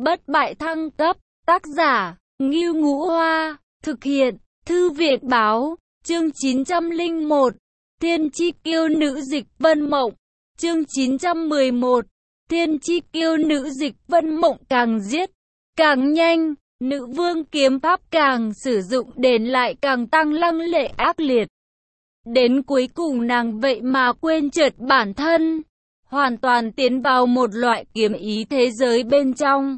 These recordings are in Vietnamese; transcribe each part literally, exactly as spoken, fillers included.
bất bại thăng cấp, tác giả, Ngưu Ngũ Hoa, thực hiện, Thư viện Báo, chương chín trăm lẻ một, Thiên Chi Kiêu Nữ Dịch Vân Mộng, chương chín trăm mười một, Thiên Chi Kiêu Nữ Dịch Vân Mộng càng giết, càng nhanh, nữ vương kiếm pháp càng sử dụng đến lại càng tăng lăng lệ ác liệt. Đến cuối cùng nàng vậy mà quên chợt bản thân, hoàn toàn tiến vào một loại kiếm ý thế giới bên trong.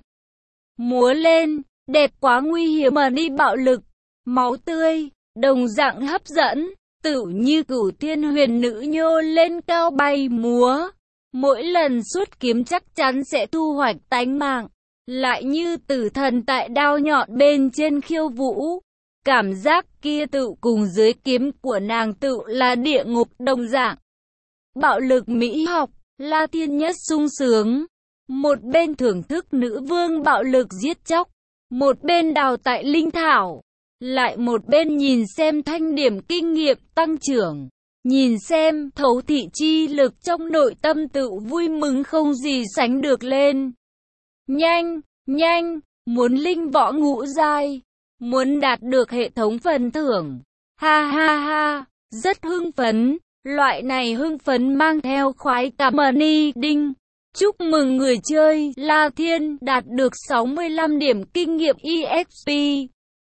Múa lên, đẹp quá nguy hiểm mà đi bạo lực, máu tươi, đồng dạng hấp dẫn, tựu như cửu thiên huyền nữ nhô lên cao bay múa. Mỗi lần xuất kiếm chắc chắn sẽ thu hoạch tánh mạng, lại như tử thần tại đao nhọn bên trên khiêu vũ. Cảm giác kia tựu cùng dưới kiếm của nàng tựu là địa ngục đồng dạng. Bạo lực mỹ học, La Thiên Nhất sung sướng. Một bên thưởng thức nữ vương bạo lực giết chóc, một bên đào tại linh thảo, lại một bên nhìn xem thanh điểm kinh nghiệm tăng trưởng, nhìn xem thấu thị chi lực trong nội tâm tự vui mừng không gì sánh được lên. Nhanh, nhanh, muốn linh võ ngũ giai, muốn đạt được hệ thống phần thưởng. Ha ha ha, rất hưng phấn, loại này hưng phấn mang theo khoái cảm money đinh. Chúc mừng người chơi La Thiên đạt được sáu mươi lăm điểm kinh nghiệm e ích pê,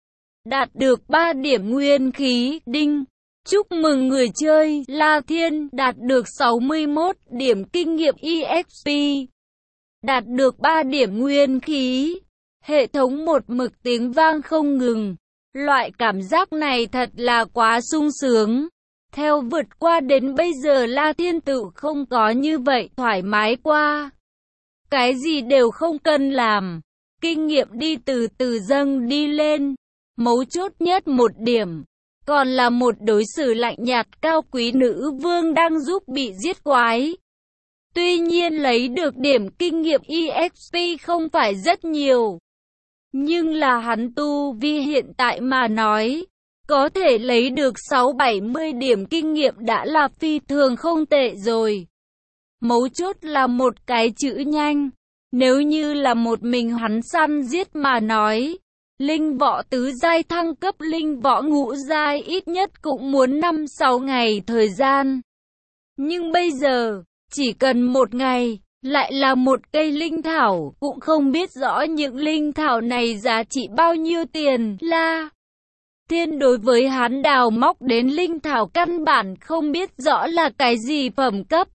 đạt được ba điểm nguyên khí đinh. Chúc mừng người chơi La Thiên đạt được sáu mươi mốt điểm kinh nghiệm e ích pê, đạt được ba điểm nguyên khí. Hệ thống một mực tiếng vang không ngừng. Loại cảm giác này thật là quá sung sướng. Theo vượt qua đến bây giờ La Thiên tự không có như vậy thoải mái qua. Cái gì đều không cần làm. Kinh nghiệm đi từ từ dâng đi lên. Mấu chốt nhất một điểm. Còn là một đối xử lạnh nhạt cao quý nữ vương đang giúp bị giết quái. Tuy nhiên lấy được điểm kinh nghiệm e ích pê không phải rất nhiều. Nhưng là hắn tu vi hiện tại mà nói, có thể lấy được sáu bảy mươi điểm kinh nghiệm đã là phi thường không tệ rồi. Mấu chốt là một cái chữ nhanh. Nếu như là một mình hắn săn giết mà nói, linh võ tứ giai thăng cấp linh võ ngũ giai ít nhất cũng muốn năm sáu ngày thời gian. Nhưng bây giờ, chỉ cần một ngày, lại là một cây linh thảo, cũng không biết rõ những linh thảo này giá trị bao nhiêu tiền. La Thiên đối với hắn đào móc đến linh thảo căn bản không biết rõ là cái gì phẩm cấp.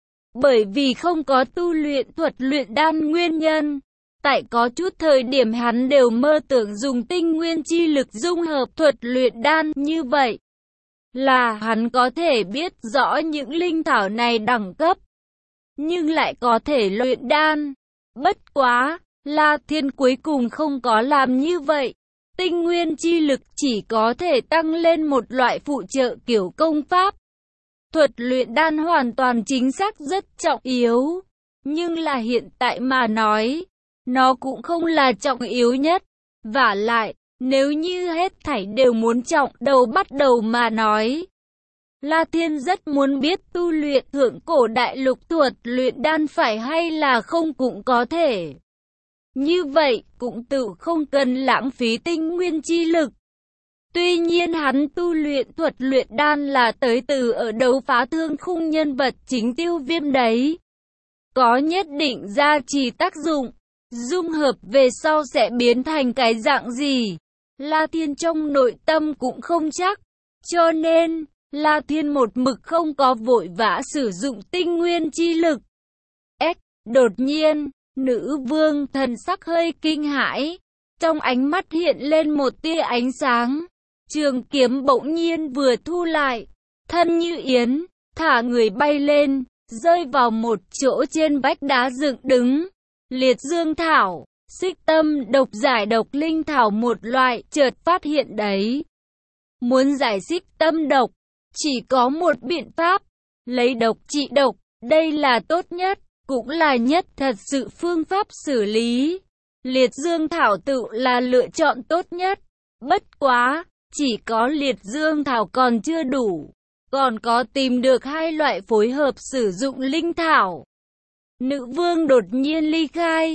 Bởi vì không có tu luyện thuật luyện đan nguyên nhân, tại có chút thời điểm hắn đều mơ tưởng dùng tinh nguyên chi lực dung hợp thuật luyện đan như vậy. Là hắn có thể biết rõ những linh thảo này đẳng cấp, nhưng lại có thể luyện đan. Bất quá, La Thiên cuối cùng không có làm như vậy. Tinh nguyên chi lực chỉ có thể tăng lên một loại phụ trợ kiểu công pháp. Thuật luyện đan hoàn toàn chính xác rất trọng yếu. Nhưng là hiện tại mà nói, nó cũng không là trọng yếu nhất. Vả lại, nếu như hết thảy đều muốn trọng đầu bắt đầu mà nói, La Thiên rất muốn biết tu luyện thượng cổ đại lục thuật luyện đan phải hay là không cũng có thể. Như vậy cũng tự không cần lãng phí tinh nguyên chi lực. Tuy nhiên hắn tu luyện thuật luyện đan là tới từ ở đấu phá thương khung nhân vật chính Tiêu Viêm đấy. Có nhất định gia trì tác dụng, dung hợp về sau sẽ biến thành cái dạng gì, La Thiên trong nội tâm cũng không chắc. Cho nên, La Thiên một mực không có vội vã sử dụng tinh nguyên chi lực. Ếch, đột nhiên, nữ vương thần sắc hơi kinh hãi, trong ánh mắt hiện lên một tia ánh sáng. Trường kiếm bỗng nhiên vừa thu lại, thân như yến, thả người bay lên, rơi vào một chỗ trên vách đá dựng đứng. Liệt dương thảo, xích tâm độc giải độc linh thảo một loại chợt phát hiện đấy. Muốn giải xích tâm độc, chỉ có một biện pháp, lấy độc trị độc, đây là tốt nhất, cũng là nhất thật sự phương pháp xử lý. Liệt dương thảo tự là lựa chọn tốt nhất, bất quá, chỉ có liệt dương thảo còn chưa đủ, còn có tìm được hai loại phối hợp sử dụng linh thảo. Nữ vương đột nhiên ly khai,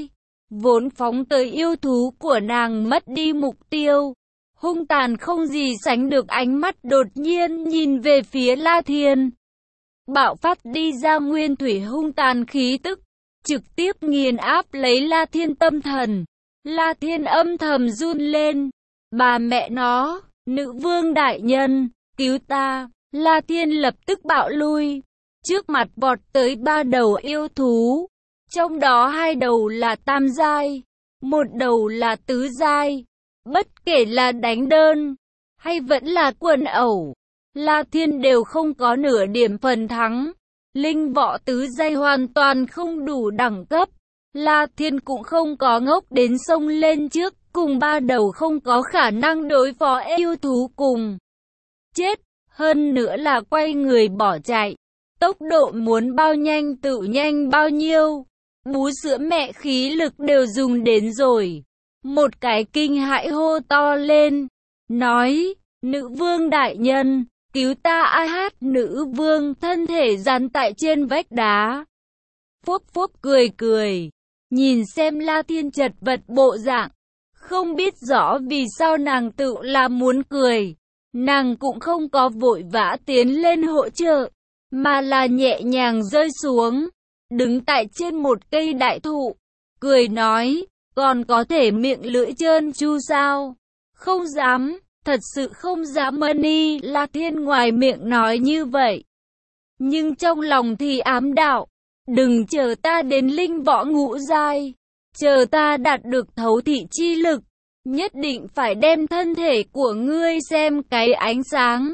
vốn phóng tới yêu thú của nàng mất đi mục tiêu. Hung tàn không gì sánh được, ánh mắt đột nhiên nhìn về phía La Thiên. Bạo phát đi ra nguyên thủy hung tàn khí tức, trực tiếp nghiền áp lấy La Thiên tâm thần. La Thiên âm thầm run lên. Bà mẹ nó, nữ vương đại nhân, cứu ta. La Thiên lập tức bạo lui. Trước mặt vọt tới ba đầu yêu thú. Trong đó hai đầu là tam giai, một đầu là tứ giai. Bất kể là đánh đơn, hay vẫn là quần ẩu, La Thiên đều không có nửa điểm phần thắng. Linh võ tứ giai hoàn toàn không đủ đẳng cấp. La Thiên cũng không có ngốc đến sông lên trước, cùng ba đầu không có khả năng đối phó yêu thú cùng chết. Hơn nữa là quay người bỏ chạy. Tốc độ muốn bao nhanh tự nhanh bao nhiêu. Bú sữa mẹ khí lực đều dùng đến rồi. Một cái kinh hãi hô to lên, nói, nữ vương đại nhân, cứu ta. Ai hát nữ vương thân thể dán tại trên vách đá. Phốp phốp cười cười, nhìn xem La Thiên chật vật bộ dạng. Không biết rõ vì sao nàng tự là muốn cười. Nàng cũng không có vội vã tiến lên hỗ trợ, mà là nhẹ nhàng rơi xuống, đứng tại trên một cây đại thụ, cười nói, còn có thể miệng lưỡi trơn tru sao? Không dám, thật sự không dám. Mani La Thiên ngoài miệng nói như vậy, nhưng trong lòng thì ám đạo, đừng chờ ta đến linh võ ngũ giai, chờ ta đạt được thấu thị chi lực, nhất định phải đem thân thể của ngươi xem cái ánh sáng.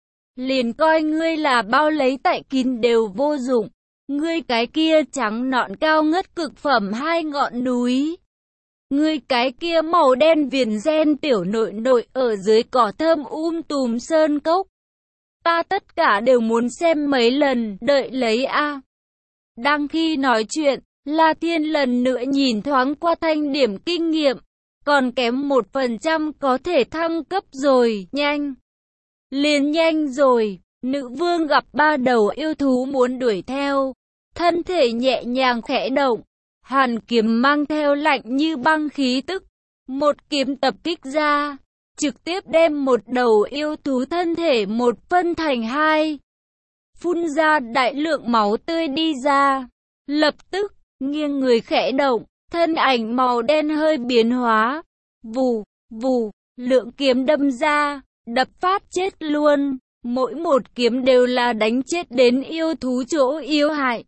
Liền coi ngươi là bao lấy tại kín đều vô dụng. Ngươi cái kia trắng nõn cao ngất cực phẩm hai ngọn núi. Ngươi cái kia màu đen viền ren tiểu nội nội ở dưới cỏ thơm um tùm sơn cốc. Ta tất cả đều muốn xem mấy lần, đợi lấy a. Đang khi nói chuyện, La Thiên lần nữa nhìn thoáng qua thanh điểm kinh nghiệm. Còn kém một phần trăm có thể thăng cấp rồi, nhanh. Liền nhanh rồi, nữ vương gặp ba đầu yêu thú muốn đuổi theo. Thân thể nhẹ nhàng khẽ động, hàn kiếm mang theo lạnh như băng khí tức. Một kiếm tập kích ra, trực tiếp đem một đầu yêu thú thân thể một phân thành hai. Phun ra đại lượng máu tươi đi ra. Lập tức, nghiêng người khẽ động, thân ảnh màu đen hơi biến hóa. Vù, vù, lượng kiếm đâm ra, đập phát chết luôn. Mỗi một kiếm đều là đánh chết đến yêu thú chỗ yếu hại.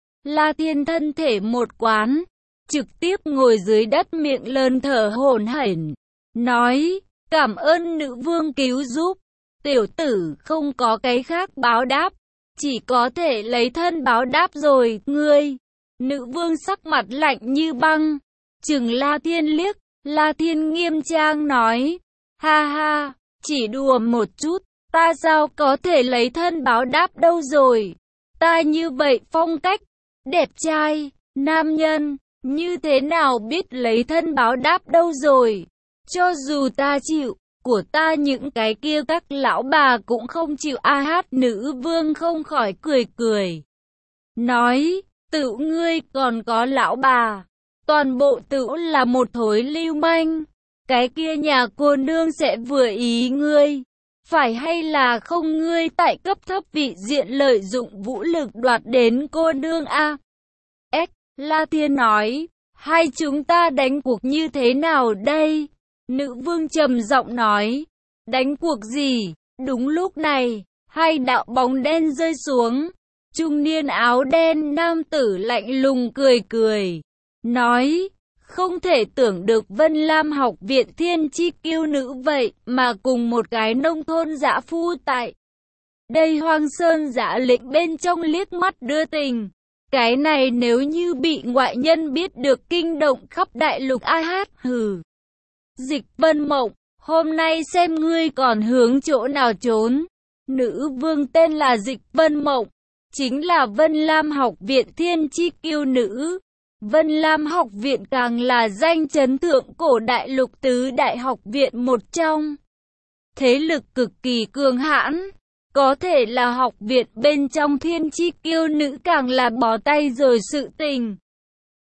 La Thiên thân thể một quán, trực tiếp ngồi dưới đất miệng lớn thở hổn hển, nói, cảm ơn nữ vương cứu giúp. Tiểu tử không có cái khác báo đáp, chỉ có thể lấy thân báo đáp rồi, ngươi. Nữ vương sắc mặt lạnh như băng, chừng La Thiên liếc. La Thiên nghiêm trang nói, ha ha, chỉ đùa một chút, ta sao có thể lấy thân báo đáp đâu rồi. Ta như vậy phong cách, đẹp trai, nam nhân, như thế nào biết lấy thân báo đáp đâu rồi. Cho dù ta chịu, của ta những cái kia các lão bà cũng không chịu. A hát nữ vương không khỏi cười cười, nói, tự ngươi còn có lão bà. Toàn bộ tựu là một thối lưu manh. Cái kia nhà cô nương sẽ vừa ý ngươi. Phải hay là không, ngươi tại cấp thấp vị diện lợi dụng vũ lực đoạt đến cô nương a? Ếch, La Thiên nói, hai chúng ta đánh cuộc như thế nào đây? Nữ vương trầm giọng nói, đánh cuộc gì? Đúng lúc này, hai đạo bóng đen rơi xuống. Trung niên áo đen nam tử lạnh lùng cười cười, nói, không thể tưởng được Vân Lam học viện thiên chi kiêu nữ vậy mà cùng một cái nông thôn dã phu tại đây hoang sơn dã lĩnh bên trong liếc mắt đưa tình. Cái này nếu như bị ngoại nhân biết được kinh động khắp đại lục. A hát hừ. Dịch Vân Mộng, hôm nay xem ngươi còn hướng chỗ nào trốn. Nữ vương tên là Dịch Vân Mộng, chính là Vân Lam học viện thiên chi kiêu nữ. Vân Lam học viện càng là danh chấn thượng cổ đại lục tứ đại học viện một trong. Thế lực cực kỳ cường hãn, có thể là học viện bên trong thiên chi kiêu nữ càng là bó tay rồi sự tình.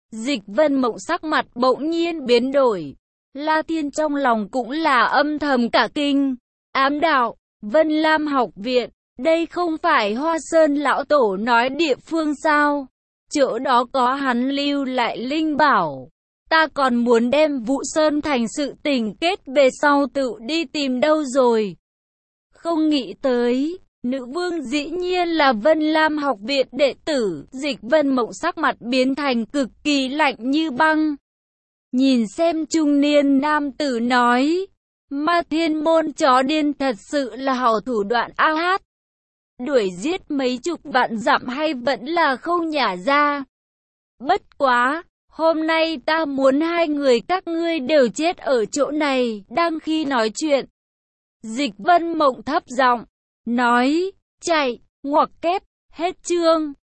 Dịch Vân Mộng sắc mặt bỗng nhiên biến đổi. La Thiên trong lòng cũng là âm thầm cả kinh. Ám đạo, Vân Lam học viện, đây không phải Hoa Sơn lão tổ nói địa phương sao? Chỗ đó có hắn lưu lại linh bảo. Ta còn muốn đem Vũ Sơn thành sự tình kết về sau tự đi tìm đâu rồi. Không nghĩ tới, nữ vương dĩ nhiên là Vân Lam học viện đệ tử. Dịch Vân Mộng sắc mặt biến thành cực kỳ lạnh như băng. Nhìn xem trung niên nam tử nói, Ma Thiên môn chó điên thật sự là hảo thủ đoạn a hát. Đuổi giết mấy chục vạn dặm hay vẫn là không nhả ra. Bất quá, hôm nay ta muốn hai người các ngươi đều chết ở chỗ này. Đang khi nói chuyện, Dịch Vân Mộng thấp giọng nói, chạy, ngoặc kép, hết chương.